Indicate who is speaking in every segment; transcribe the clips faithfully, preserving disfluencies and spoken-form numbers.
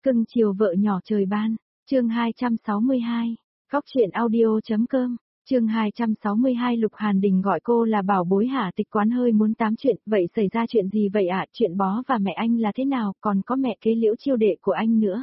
Speaker 1: Cưng chiều vợ nhỏ trời ban, chương hai trăm sáu mươi hai, Góc truyện audio.com, chương hai trăm sáu mươi hai Lục Hàn Đình gọi cô là bảo bối Hạ Tịch Quán hơi muốn tám chuyện, vậy xảy ra chuyện gì vậy ạ, chuyện bó và mẹ anh là thế nào, còn có mẹ kế Liễu chiêu đệ của anh nữa.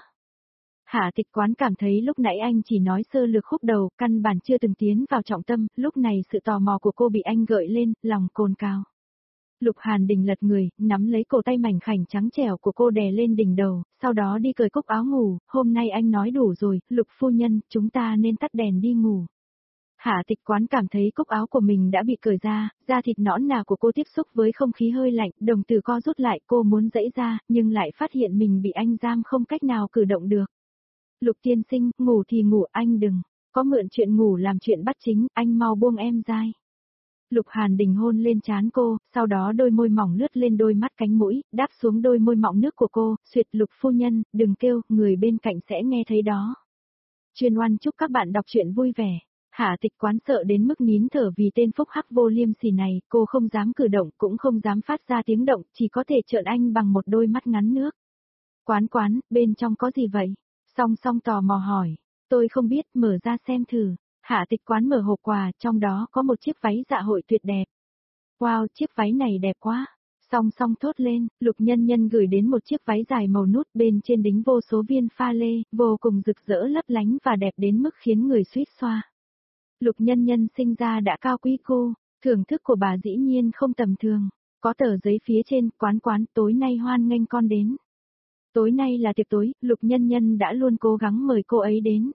Speaker 1: Hạ Tịch Quán cảm thấy lúc nãy anh chỉ nói sơ lược khúc đầu, căn bản chưa từng tiến vào trọng tâm, lúc này sự tò mò của cô bị anh gợi lên, lòng cồn cào. Lục Hàn Đình lật người, nắm lấy cổ tay mảnh khảnh trắng trẻo của cô đè lên đỉnh đầu, sau đó đi cởi cúc áo ngủ, hôm nay anh nói đủ rồi, Lục phu nhân, chúng ta nên tắt đèn đi ngủ. Hạ Tịch Quán cảm thấy cúc áo của mình đã bị cởi ra, da thịt nõn nà của cô tiếp xúc với không khí hơi lạnh, đồng tử co rút lại, cô muốn giãy ra, nhưng lại phát hiện mình bị anh giam không cách nào cử động được. Lục tiên sinh, ngủ thì ngủ, anh đừng, có mượn chuyện ngủ làm chuyện bắt chính, anh mau buông em dai. Lục Hàn Đình hôn lên trán cô, sau đó đôi môi mỏng lướt lên đôi mắt cánh mũi, đáp xuống đôi môi mọng nước của cô, xuyệt Lục phu nhân, đừng kêu, người bên cạnh sẽ nghe thấy đó. Chuyên Oan chúc các bạn đọc truyện vui vẻ. Hạ Tịch Quán sợ đến mức nín thở vì tên phúc hắc vô liêm sỉ này, cô không dám cử động, cũng không dám phát ra tiếng động, chỉ có thể trợn anh bằng một đôi mắt ngắn nước. Quán quán, bên trong có gì vậy? Song song tò mò hỏi, tôi không biết, mở ra xem thử. Hạ Tịch Quán mở hộp quà, trong đó có một chiếc váy dạ hội tuyệt đẹp. Wow, chiếc váy này đẹp quá. Song song thốt lên, Lục Nhân Nhân gửi đến một chiếc váy dài màu nút bên trên đính vô số viên pha lê, vô cùng rực rỡ lấp lánh và đẹp đến mức khiến người suýt xoa. Lục Nhân Nhân sinh ra đã cao quý cô, thưởng thức của bà dĩ nhiên không tầm thường. Có tờ giấy phía trên, quán quán, tối nay hoan nghênh con đến. Tối nay là tiệc tối, Lục Nhân Nhân đã luôn cố gắng mời cô ấy đến.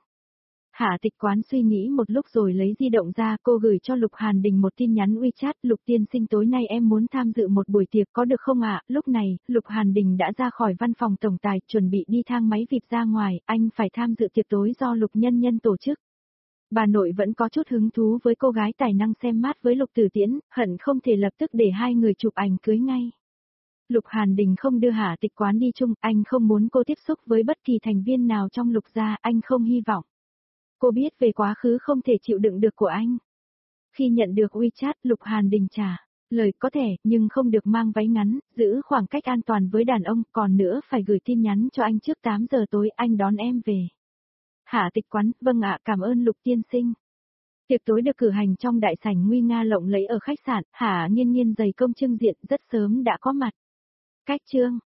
Speaker 1: Hạ Tịch Quán suy nghĩ một lúc rồi lấy di động ra, cô gửi cho Lục Hàn Đình một tin nhắn WeChat, Lục tiên sinh tối nay em muốn tham dự một buổi tiệc có được không ạ? Lúc này, Lục Hàn Đình đã ra khỏi văn phòng tổng tài, chuẩn bị đi thang máy vịp ra ngoài, anh phải tham dự tiệc tối do Lục Nhân Nhân tổ chức. Bà nội vẫn có chút hứng thú với cô gái tài năng xem mát với Lục Tử Tiễn, hận không thể lập tức để hai người chụp ảnh cưới ngay. Lục Hàn Đình không đưa Hạ Tịch Quán đi chung, anh không muốn cô tiếp xúc với bất kỳ thành viên nào trong Lục gia, anh không hy vọng. Cô biết về quá khứ không thể chịu đựng được của anh. Khi nhận được WeChat, Lục Hàn Đình trả lời có thể, nhưng không được mang váy ngắn, giữ khoảng cách an toàn với đàn ông, còn nữa phải gửi tin nhắn cho anh trước tám giờ tối, anh đón em về. Hạ Tịch Quán, vâng ạ, cảm ơn Lục tiên sinh. Tiệc tối được cử hành trong đại sảnh nguy nga lộng lẫy ở khách sạn, Hạ Nghiên Nghiên giày công trưng diện rất sớm đã có mặt. Cách chương